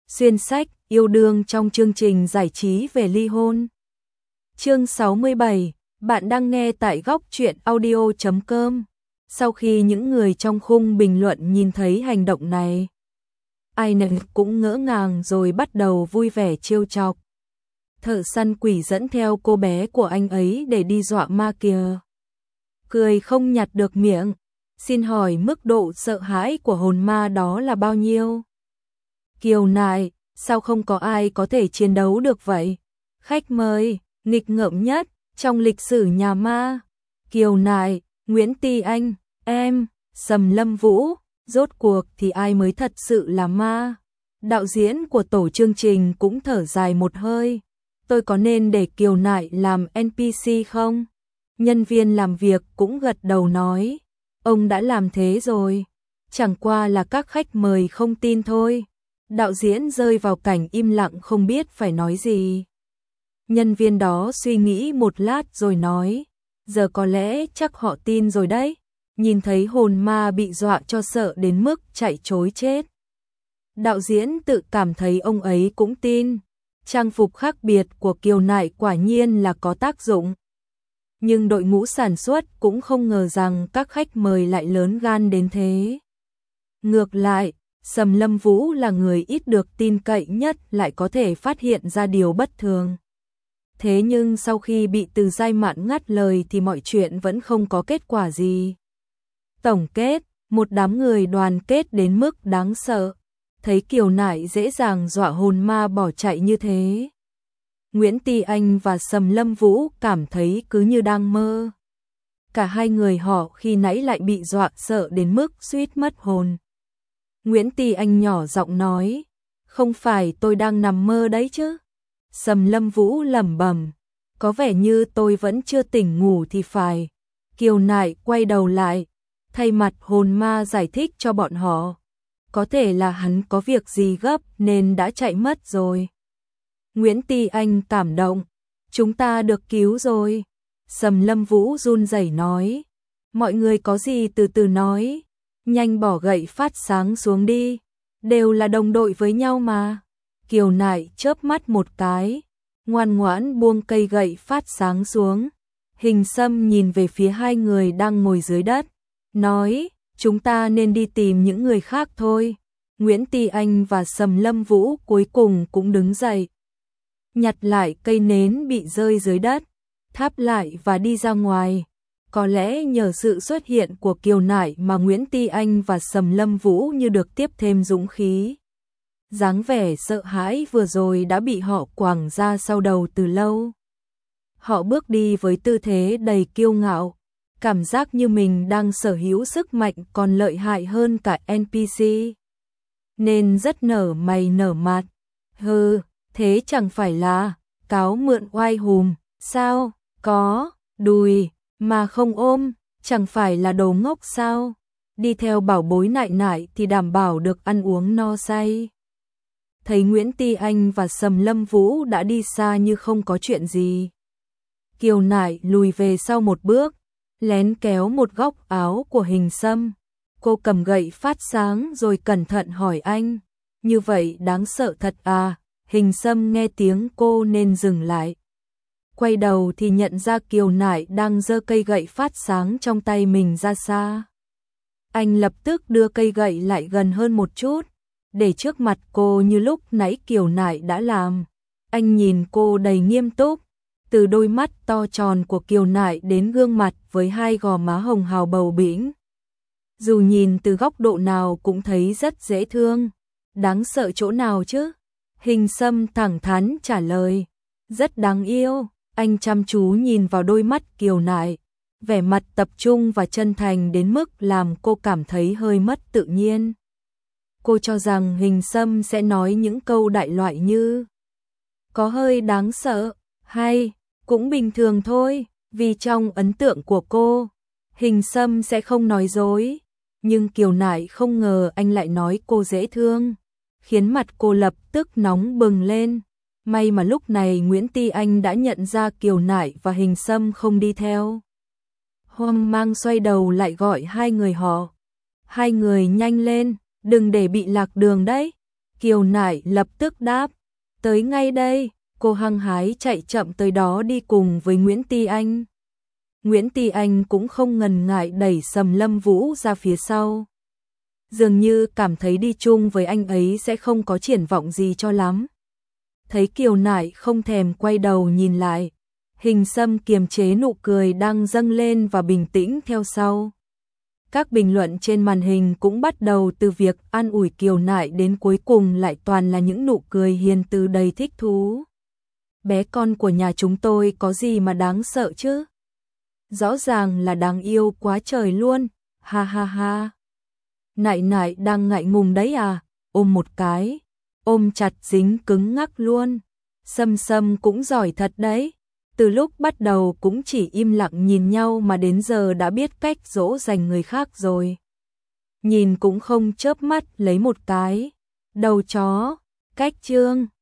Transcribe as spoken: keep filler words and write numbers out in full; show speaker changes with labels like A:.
A: Xuyên sách, yêu đương trong chương trình giải trí về ly hôn. Chương sáu mươi bảy, bạn đang nghe tại góc truyện audio chấm com. Sau khi những người trong khung bình luận nhìn thấy hành động này, ai nấy cũng ngỡ ngàng rồi bắt đầu vui vẻ trêu chọc. Thợ săn quỷ dẫn theo cô bé của anh ấy để đi dọa ma kìa. Cười không nhặt được miệng. Xin hỏi mức độ sợ hãi của hồn ma đó là bao nhiêu? Kiều nại, sao không có ai có thể chiến đấu được vậy? Khách mời, nghịch ngợm nhất trong lịch sử nhà ma. Kiều nại, Nguyễn Ti Anh, em, Sầm Lâm Vũ, rốt cuộc thì ai mới thật sự là ma? Đạo diễn của tổ chương trình cũng thở dài một hơi. Tôi có nên để Kiều nại làm en pê xê không? Nhân viên làm việc cũng gật đầu nói. Ông đã làm thế rồi. Chẳng qua là các khách mời không tin thôi. Đạo diễn rơi vào cảnh im lặng không biết phải nói gì. Nhân viên đó suy nghĩ một lát rồi nói. Giờ có lẽ chắc họ tin rồi đấy. Nhìn thấy hồn ma bị dọa cho sợ đến mức chạy trối chết. Đạo diễn tự cảm thấy ông ấy cũng tin. Trang phục khác biệt của Kiều nại quả nhiên là có tác dụng. Nhưng đội ngũ sản xuất cũng không ngờ rằng các khách mời lại lớn gan đến thế. Ngược lại, Sầm Lâm Vũ là người ít được tin cậy nhất lại có thể phát hiện ra điều bất thường. Thế nhưng sau khi bị Từ Giai Mạn ngắt lời thì mọi chuyện vẫn không có kết quả gì. Tổng kết, một đám người đoàn kết đến mức đáng sợ. Thấy Kiều nại dễ dàng dọa hồn ma bỏ chạy như thế. Nguyễn Ti Anh và Sầm Lâm Vũ cảm thấy cứ như đang mơ. Cả hai người họ khi nãy lại bị dọa sợ đến mức suýt mất hồn. Nguyễn Ti Anh nhỏ giọng nói, không phải tôi đang nằm mơ đấy chứ. Sầm Lâm Vũ lẩm bẩm, có vẻ như tôi vẫn chưa tỉnh ngủ thì phải. Kiều nại quay đầu lại, thay mặt hồn ma giải thích cho bọn họ. Có thể là hắn có việc gì gấp nên đã chạy mất rồi. Nguyễn Ti Anh cảm động, chúng ta được cứu rồi. Sầm Lâm Vũ run rẩy nói, mọi người có gì từ từ nói, nhanh bỏ gậy phát sáng xuống đi, đều là đồng đội với nhau mà. Kiều nại chớp mắt một cái, ngoan ngoãn buông cây gậy phát sáng xuống. Hình Sâm nhìn về phía hai người đang ngồi dưới đất, nói, chúng ta nên đi tìm những người khác thôi. Nguyễn Ti Anh và Sầm Lâm Vũ cuối cùng cũng đứng dậy. Nhặt lại cây nến bị rơi dưới đất, thắp lại và đi ra ngoài. Có lẽ nhờ sự xuất hiện của Kiều nại mà Nguyễn Ti Anh và Sầm Lâm Vũ như được tiếp thêm dũng khí. Dáng vẻ sợ hãi vừa rồi đã bị họ quàng ra sau đầu từ lâu. Họ bước đi với tư thế đầy kiêu ngạo, cảm giác như mình đang sở hữu sức mạnh còn lợi hại hơn cả en pê xê. Nên rất nở mày nở mặt. Hừ, thế chẳng phải là cáo mượn oai hùm, sao? Có, đùi, mà không ôm, chẳng phải là đồ ngốc sao? Đi theo bảo bối nại nại thì đảm bảo được ăn uống no say. Thấy Nguyễn Ti Anh và Sầm Lâm Vũ đã đi xa như không có chuyện gì. Kiều nại lùi về sau một bước, lén kéo một góc áo của Hình Sâm. Cô cầm gậy phát sáng rồi cẩn thận hỏi anh, như vậy đáng sợ thật à? Hình Sâm nghe tiếng cô nên dừng lại. Quay đầu thì nhận ra Kiều nại đang giơ cây gậy phát sáng trong tay mình ra xa. Anh lập tức đưa cây gậy lại gần hơn một chút, để trước mặt cô như lúc nãy Kiều nại đã làm. Anh nhìn cô đầy nghiêm túc, từ đôi mắt to tròn của Kiều nại đến gương mặt với hai gò má hồng hào bầu bĩnh. Dù nhìn từ góc độ nào cũng thấy rất dễ thương. Đáng sợ chỗ nào chứ? Hình Sâm thẳng thắn trả lời, rất đáng yêu. Anh chăm chú nhìn vào đôi mắt Kiều nại, vẻ mặt tập trung và chân thành đến mức làm cô cảm thấy hơi mất tự nhiên. Cô cho rằng Hình Sâm sẽ nói những câu đại loại như có hơi đáng sợ, hay cũng bình thường thôi, vì trong ấn tượng của cô, Hình Sâm sẽ không nói dối. Nhưng Kiều nại không ngờ anh lại nói cô dễ thương, khiến mặt cô lập tức nóng bừng lên. May mà lúc này Nguyễn Ti Anh đã nhận ra Kiều nại và Hình Sâm không đi theo. Hoang mang xoay đầu lại gọi hai người họ. Hai người nhanh lên, đừng để bị lạc đường đấy. Kiều Nại lập tức đáp, tới ngay đây, cô hăng hái chạy chậm tới đó đi cùng với Nguyễn Ti Anh. Nguyễn Ti Anh cũng không ngần ngại đẩy Sầm Lâm Vũ ra phía sau. Dường như cảm thấy đi chung với anh ấy sẽ không có triển vọng gì cho lắm. Thấy Kiều Nại không thèm quay đầu nhìn lại, Hình Sâm kiềm chế nụ cười đang dâng lên và bình tĩnh theo sau. Các bình luận trên màn hình cũng bắt đầu từ việc an ủi Kiều Nại đến cuối cùng lại toàn là những nụ cười hiền từ đầy thích thú. Bé con của nhà chúng tôi có gì mà đáng sợ chứ? Rõ ràng là đáng yêu quá trời luôn, ha ha ha. Nại Nại đang ngại ngùng đấy à, ôm một cái, ôm chặt dính cứng ngắc luôn. Sâm Sâm cũng giỏi thật đấy, từ lúc bắt đầu cũng chỉ im lặng nhìn nhau mà đến giờ đã biết cách dỗ dành người khác rồi. Nhìn cũng không chớp mắt lấy một cái, đầu chó, cách chương.